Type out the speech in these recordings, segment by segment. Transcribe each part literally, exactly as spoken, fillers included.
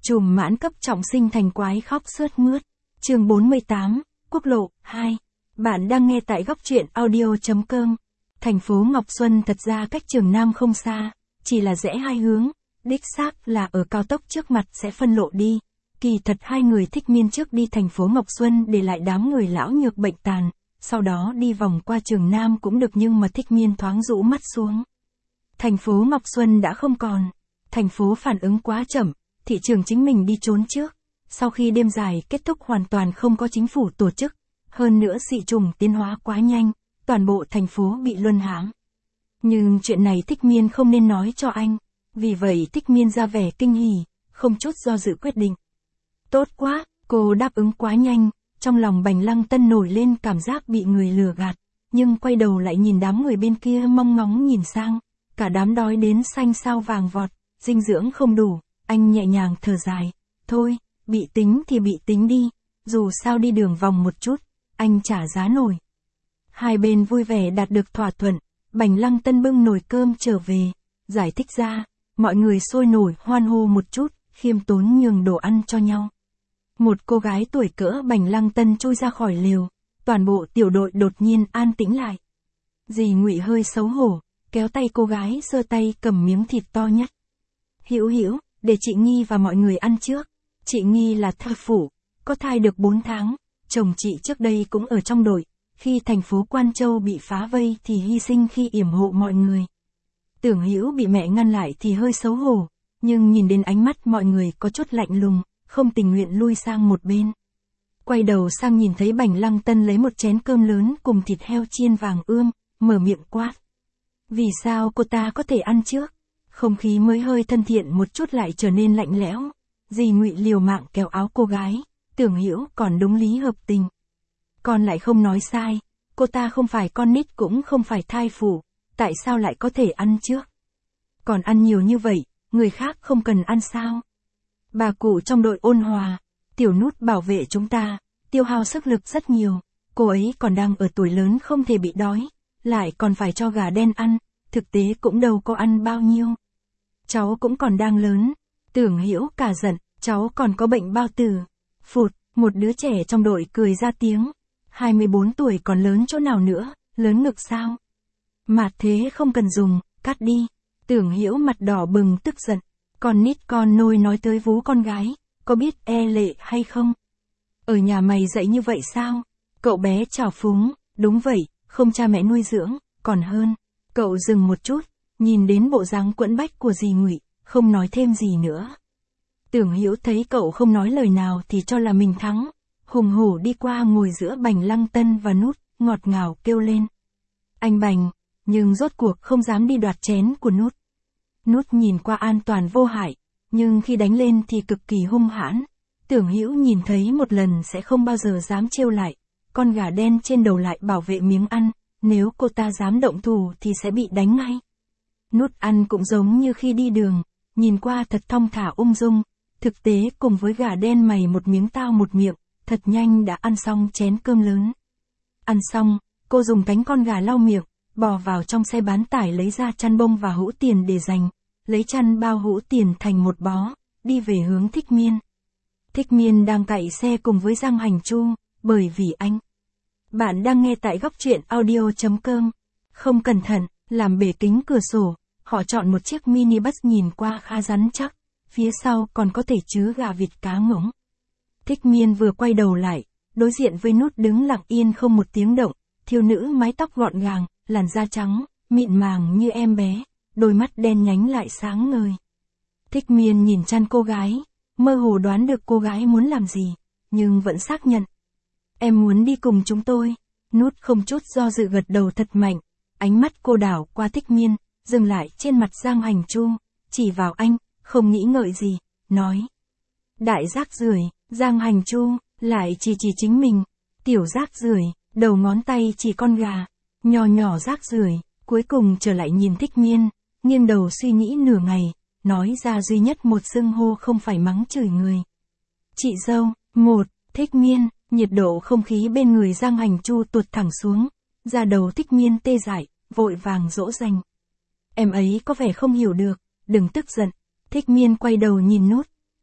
Trùm mãn cấp trọng sinh thành quái khóc sướt mướt. Chương bốn mươi tám, Quốc lộ hai. Bạn đang nghe tại góc truyện audio.com. Thành phố Ngọc Xuân thật ra cách Trường Nam không xa, chỉ là rẽ hai hướng, đích xác là ở cao tốc trước mặt sẽ phân lộ đi. Kỳ thật hai người Thích Miên trước đi thành phố Ngọc Xuân để lại đám người lão nhược bệnh tàn, sau đó đi vòng qua Trường Nam cũng được, nhưng mà Thích Miên thoáng rũ mắt xuống. Thành phố Ngọc Xuân đã không còn. Thành phố phản ứng quá chậm, thị trường chính mình đi trốn trước. Sau khi đêm dài kết thúc hoàn toàn không có chính phủ tổ chức, hơn nữa dị trùng tiến hóa quá nhanh, toàn bộ thành phố bị luân hãm. Nhưng chuyện này Thích Miên không nên nói cho anh, vì vậy Thích Miên ra vẻ kinh hỉ, không chút do dự quyết định. Tốt quá, cô đáp ứng quá nhanh, trong lòng Bành Lăng Tân nổi lên cảm giác bị người lừa gạt, nhưng quay đầu lại nhìn đám người bên kia mong ngóng nhìn sang, cả đám đói đến xanh xao vàng vọt, dinh dưỡng không đủ, anh nhẹ nhàng thở dài, thôi, bị tính thì bị tính đi, dù sao đi đường vòng một chút, anh trả giá nổi. Hai bên vui vẻ đạt được thỏa thuận, Bành Lăng Tân bưng nồi cơm trở về, giải thích ra, mọi người sôi nổi hoan hô một chút, khiêm tốn nhường đồ ăn cho nhau. Một cô gái tuổi cỡ Bành Lăng Tân chui ra khỏi lều, toàn bộ tiểu đội đột nhiên an tĩnh lại. Dì Ngụy hơi xấu hổ, kéo tay cô gái giơ tay cầm miếng thịt to nhất. Hữu Hữu, để chị Nghi và mọi người ăn trước. Chị Nghi là thai phụ, có thai được bốn tháng, chồng chị trước đây cũng ở trong đội, khi thành phố Quan Châu bị phá vây thì hy sinh khi yểm hộ mọi người. Tưởng Hữu bị mẹ ngăn lại thì hơi xấu hổ, nhưng nhìn đến ánh mắt mọi người có chút lạnh lùng, không tình nguyện lui sang một bên. Quay đầu sang nhìn thấy Bành Lăng Tân lấy một chén cơm lớn cùng thịt heo chiên vàng ươm, mở miệng quát. Vì sao cô ta có thể ăn trước? Không khí mới hơi thân thiện một chút lại trở nên lạnh lẽo. Dì Ngụy liều mạng kéo áo cô gái, Tưởng Hữu còn đúng lý hợp tình. Con lại không nói sai, cô ta không phải con nít cũng không phải thai phụ, tại sao lại có thể ăn trước? Còn ăn nhiều như vậy, người khác không cần ăn sao? Bà cụ trong đội ôn hòa, Tiểu Nút bảo vệ chúng ta, tiêu hao sức lực rất nhiều, cô ấy còn đang ở tuổi lớn không thể bị đói, lại còn phải cho gà đen ăn, thực tế cũng đâu có ăn bao nhiêu. Cháu cũng còn đang lớn, Tưởng Hữu cả giận, cháu còn có bệnh bao tử. Phụt, một đứa trẻ trong đội cười ra tiếng, hai mươi bốn tuổi còn lớn chỗ nào nữa, lớn ngực sao? Mạt thế không cần dùng, cắt đi. Tưởng Hữu mặt đỏ bừng tức giận, con nít con nôi nói tới vú con gái, có biết e lệ hay không? Ở nhà mày dạy như vậy sao? Cậu bé trào phúng, đúng vậy, không cha mẹ nuôi dưỡng, còn hơn. Cậu dừng một chút, nhìn đến bộ dáng quẫn bách của dì Ngụy, không nói thêm gì nữa. Tưởng Hữu thấy cậu không nói lời nào thì cho là mình thắng, hùng hổ đi qua ngồi giữa Bành Lăng Tân và Nút, ngọt ngào kêu lên. Anh Bành, nhưng rốt cuộc không dám đi đoạt chén của Nút. Nút nhìn qua an toàn vô hại, nhưng khi đánh lên thì cực kỳ hung hãn. Tưởng Hữu nhìn thấy một lần sẽ không bao giờ dám trêu lại, con gà đen trên đầu lại bảo vệ miếng ăn, nếu cô ta dám động thủ thì sẽ bị đánh ngay. Nút ăn cũng giống như khi đi đường, nhìn qua thật thong thả ung dung, thực tế cùng với gà đen mày một miếng tao một miệng, thật nhanh đã ăn xong chén cơm lớn. Ăn xong, cô dùng cánh con gà lau miệng, bò vào trong xe bán tải lấy ra chăn bông và hũ tiền để dành, lấy chăn bao hũ tiền thành một bó, đi về hướng Thích Miên. Thích Miên đang cậy xe cùng với Giang Hành Chu, bởi vì anh. Bạn đang nghe tại góc truyện audio.com. Không cẩn thận, làm bể kính cửa sổ, họ chọn một chiếc minibus nhìn qua khá rắn chắc, phía sau còn có thể chứa gà vịt cá ngỗng. Thích Miên vừa quay đầu lại, đối diện với Nút đứng lặng yên không một tiếng động, thiếu nữ mái tóc gọn gàng, làn da trắng, mịn màng như em bé, đôi mắt đen nhánh lại sáng ngời. Thích Miên nhìn chăn cô gái, mơ hồ đoán được cô gái muốn làm gì, nhưng vẫn xác nhận. Em muốn đi cùng chúng tôi. Nút không chút do dự gật đầu thật mạnh, ánh mắt cô đảo qua Thích Miên, dừng lại trên mặt Giang Hành Chu, chỉ vào anh, không nghĩ ngợi gì, nói. Đại rác rưởi. Giang Hành Chu lại chỉ chỉ chính mình, tiểu rác rưởi, đầu ngón tay chỉ con gà, nhỏ nhỏ rác rưởi, cuối cùng trở lại nhìn Thích Miên, nghiêng đầu suy nghĩ nửa ngày, nói ra duy nhất một xưng hô không phải mắng chửi người. Chị dâu. Một. Thích Miên. Nhiệt độ không khí bên người Giang Hành Chu tuột thẳng xuống, da đầu Thích Miên tê dại, vội vàng dỗ dành. Em ấy có vẻ không hiểu được, đừng tức giận. Thích Miên quay đầu nhìn Nút,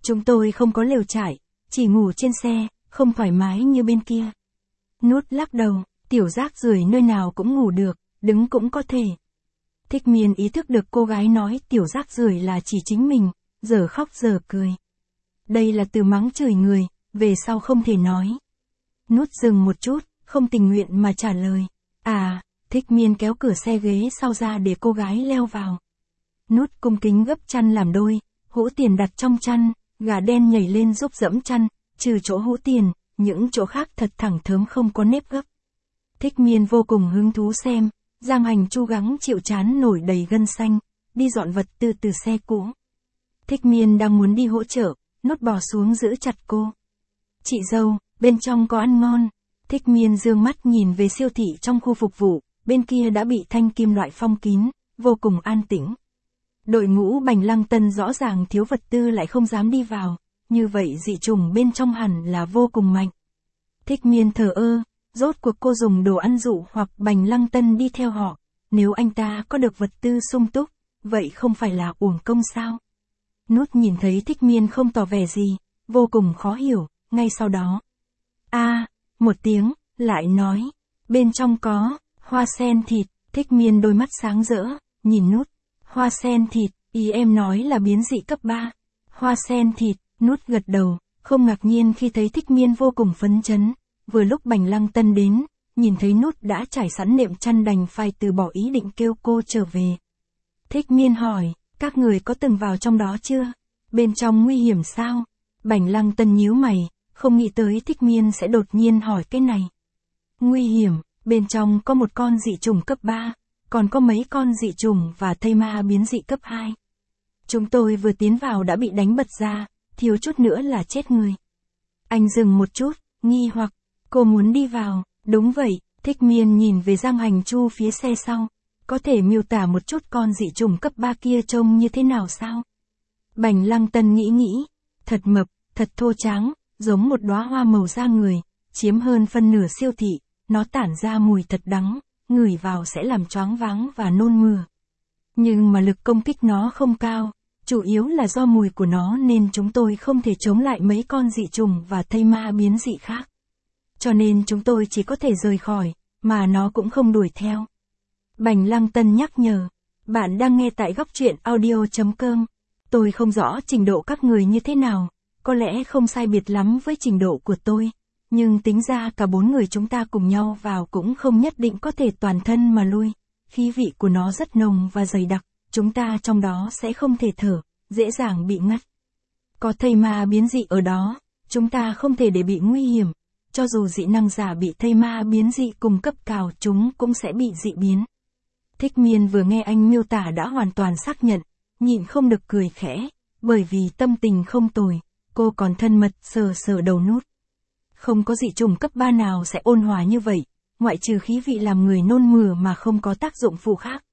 Chúng tôi không có lều trại, chỉ ngủ trên xe, không thoải mái như bên kia. Nút lắc đầu, tiểu rác rưởi nơi nào cũng ngủ được, đứng cũng có thể. Thích Miên ý thức được cô gái nói tiểu rác rưởi là chỉ chính mình, giờ khóc giờ cười. Đây là từ mắng chửi người, về sau không thể nói. Nút dừng một chút, không tình nguyện mà trả lời. À, Thích Miên kéo cửa xe ghế sau ra để cô gái leo vào. Nút cung kính gấp chăn làm đôi, hũ tiền đặt trong chăn, gà đen nhảy lên giúp dẫm chăn, trừ chỗ hũ tiền, những chỗ khác thật thẳng thớm không có nếp gấp. Thích Miên vô cùng hứng thú xem, Giang Hành Chu gắng chịu chán nổi đầy gân xanh, đi dọn vật tư từ xe cũ. Thích Miên đang muốn đi hỗ trợ, Nút bò xuống giữ chặt cô. Chị dâu, bên trong có ăn ngon. Thích Miên dương mắt nhìn về siêu thị trong khu phục vụ, bên kia đã bị thanh kim loại phong kín, vô cùng an tĩnh. Đội ngũ Bành Lăng Tân rõ ràng thiếu vật tư lại không dám đi vào, như vậy dị trùng bên trong hẳn là vô cùng mạnh. Thích Miên thờ ơ, rốt cuộc cô dùng đồ ăn dụ hoặc Bành Lăng Tân đi theo họ, nếu anh ta có được vật tư sung túc, vậy không phải là uổng công sao? Nút nhìn thấy Thích Miên không tỏ vẻ gì, vô cùng khó hiểu, ngay sau đó. A, à, một tiếng, lại nói, bên trong có, hoa sen thịt. Thích Miên đôi mắt sáng rỡ, nhìn Nút. Hoa sen thịt, ý em nói là biến dị cấp ba. Hoa sen thịt, Nút gật đầu, không ngạc nhiên khi thấy Thích Miên vô cùng phấn chấn. Vừa lúc Bành Lăng Tân đến, nhìn thấy Nút đã trải sẵn nệm chăn đành phải từ bỏ ý định kêu cô trở về. Thích Miên hỏi, các người có từng vào trong đó chưa? Bên trong nguy hiểm sao? Bành Lăng Tân nhíu mày, không nghĩ tới Thích Miên sẽ đột nhiên hỏi cái này. Nguy hiểm, bên trong có một con dị trùng cấp ba, còn có mấy con dị trùng và thây ma biến dị cấp hai. Chúng tôi vừa tiến vào đã bị đánh bật ra, thiếu chút nữa là chết người. Anh dừng một chút, nghi hoặc, cô muốn đi vào, đúng vậy. Thích Miên nhìn về Giang Hành Chu phía xe sau, có thể miêu tả một chút con dị trùng cấp ba kia trông như thế nào sao? Bành Lăng Tân nghĩ nghĩ, thật mập, thật thô tráng, giống một đóa hoa màu da người, chiếm hơn phân nửa siêu thị, nó tản ra mùi thật đắng, ngửi vào sẽ làm choáng váng và nôn mửa. Nhưng mà lực công kích nó không cao, chủ yếu là do mùi của nó nên chúng tôi không thể chống lại mấy con dị trùng và thây ma biến dị khác. Cho nên chúng tôi chỉ có thể rời khỏi, mà nó cũng không đuổi theo. Bành Lăng Tân nhắc nhở, bạn đang nghe tại góc truyện audio chấm com. Tôi không rõ trình độ các người như thế nào, có lẽ không sai biệt lắm với trình độ của tôi, nhưng tính ra cả bốn người chúng ta cùng nhau vào cũng không nhất định có thể toàn thân mà lui. Khí vị của nó rất nồng và dày đặc, chúng ta trong đó sẽ không thể thở, dễ dàng bị ngắt. Có thây ma biến dị ở đó, chúng ta không thể để bị nguy hiểm, cho dù dị năng giả bị thây ma biến dị cùng cấp cao chúng cũng sẽ bị dị biến. Thích Miên vừa nghe anh miêu tả đã hoàn toàn xác nhận, nhịn không được cười khẽ, bởi vì tâm tình không tồi, cô còn thân mật sờ sờ đầu Nút. Không có dị trùng cấp ba nào sẽ ôn hòa như vậy, ngoại trừ khí vị làm người nôn mửa mà không có tác dụng phụ khác.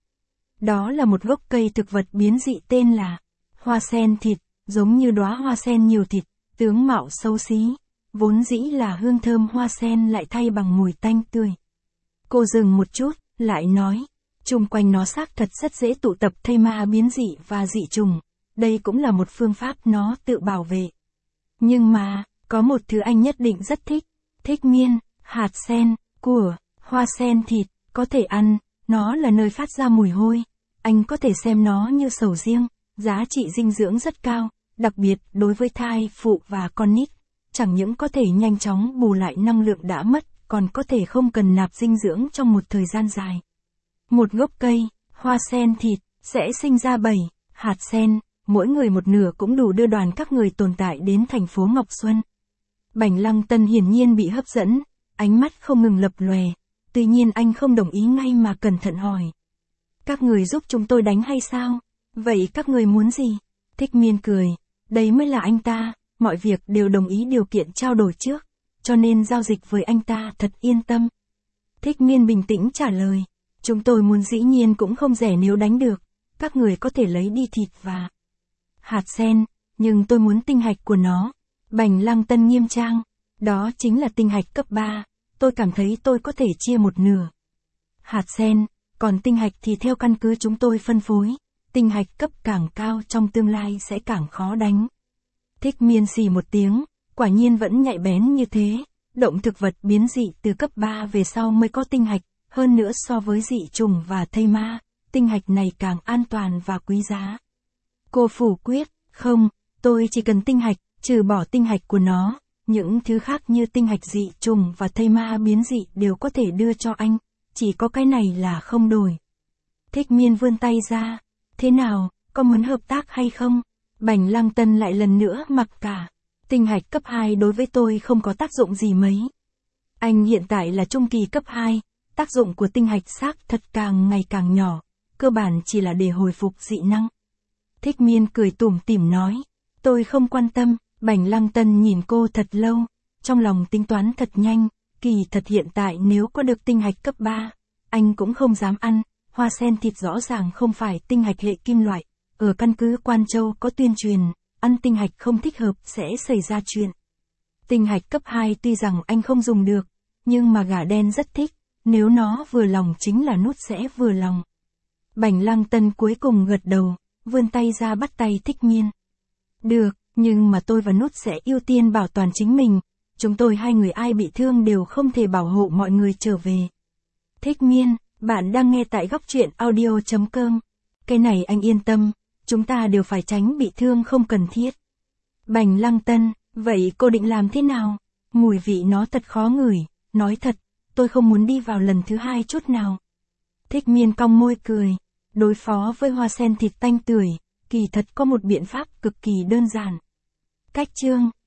Đó là một gốc cây thực vật biến dị tên là hoa sen thịt, giống như đóa hoa sen nhiều thịt, tướng mạo xấu xí, vốn dĩ là hương thơm hoa sen lại thay bằng mùi tanh tươi. Cô dừng một chút, lại nói, chung quanh nó xác thật rất dễ tụ tập thây ma biến dị và dị trùng, đây cũng là một phương pháp nó tự bảo vệ. Nhưng mà, có một thứ anh nhất định rất thích. Thích Miên, hạt sen, của, hoa sen thịt, có thể ăn, nó là nơi phát ra mùi hôi. Anh có thể xem nó như sầu riêng, giá trị dinh dưỡng rất cao, đặc biệt đối với thai phụ và con nít. Chẳng những có thể nhanh chóng bù lại năng lượng đã mất, còn có thể không cần nạp dinh dưỡng trong một thời gian dài. Một gốc cây, hoa sen thịt, sẽ sinh ra bảy hạt sen, mỗi người một nửa cũng đủ đưa đoàn các người tồn tại đến thành phố Ngọc Xuân. Bành Lăng Tân hiển nhiên bị hấp dẫn, ánh mắt không ngừng lập lòe, tuy nhiên anh không đồng ý ngay mà cẩn thận hỏi. Các người giúp chúng tôi đánh hay sao? Vậy các người muốn gì? Thích Miên cười, đấy mới là anh ta, mọi việc đều đồng ý điều kiện trao đổi trước, cho nên giao dịch với anh ta thật yên tâm. Thích Miên bình tĩnh trả lời, chúng tôi muốn dĩ nhiên cũng không rẻ nếu đánh được, các người có thể lấy đi thịt và hạt sen, nhưng tôi muốn tinh hạch của nó. Bành Lăng Tân nghiêm trang, đó chính là tinh hạch cấp ba, tôi cảm thấy tôi có thể chia một nửa. Hạt sen, còn tinh hạch thì theo căn cứ chúng tôi phân phối, tinh hạch cấp càng cao trong tương lai sẽ càng khó đánh. Thích Miên xì một tiếng, quả nhiên vẫn nhạy bén như thế. Động thực vật biến dị từ cấp ba về sau mới có tinh hạch, hơn nữa so với dị trùng và thây ma, tinh hạch này càng an toàn và quý giá. Cô phủ quyết, không, tôi chỉ cần tinh hạch, trừ bỏ tinh hạch của nó, những thứ khác như tinh hạch dị trùng và thây ma biến dị đều có thể đưa cho anh, chỉ có cái này là không đổi. Thích Miên vươn tay ra, thế nào, có muốn hợp tác hay không? Bành Lăng Tân lại lần nữa mặc cả. Tinh hạch cấp hai đối với tôi không có tác dụng gì mấy. Anh hiện tại là trung kỳ cấp hai, tác dụng của tinh hạch xác thật càng ngày càng nhỏ, cơ bản chỉ là để hồi phục dị năng. Thích Miên cười tủm tỉm nói, tôi không quan tâm. Bành Lăng Tân nhìn cô thật lâu, trong lòng tính toán thật nhanh, kỳ thật hiện tại nếu có được tinh hạch cấp ba, anh cũng không dám ăn, hoa sen thịt rõ ràng không phải tinh hạch hệ kim loại, ở căn cứ Quan Châu có tuyên truyền, ăn tinh hạch không thích hợp sẽ xảy ra chuyện. Tinh hạch cấp hai tuy rằng anh không dùng được, nhưng mà gà đen rất thích, nếu nó vừa lòng chính là nút sẽ vừa lòng. Bành Lăng Tân cuối cùng gật đầu, vươn tay ra bắt tay Thích Miên. Được, nhưng mà tôi và nút sẽ ưu tiên bảo toàn chính mình, chúng tôi hai người ai bị thương đều không thể bảo hộ mọi người trở về. Thích Miên, bạn đang nghe tại góc truyện audio chấm com. Cái này anh yên tâm, chúng ta đều phải tránh bị thương không cần thiết. Bành Lăng Tân, vậy cô định làm thế nào? Mùi vị nó thật khó ngửi, nói thật, tôi không muốn đi vào lần thứ hai chút nào. Thích Miên cong môi cười, đối phó với hoa sen thịt tanh tưởi, kỳ thật có một biện pháp cực kỳ đơn giản. Cách chương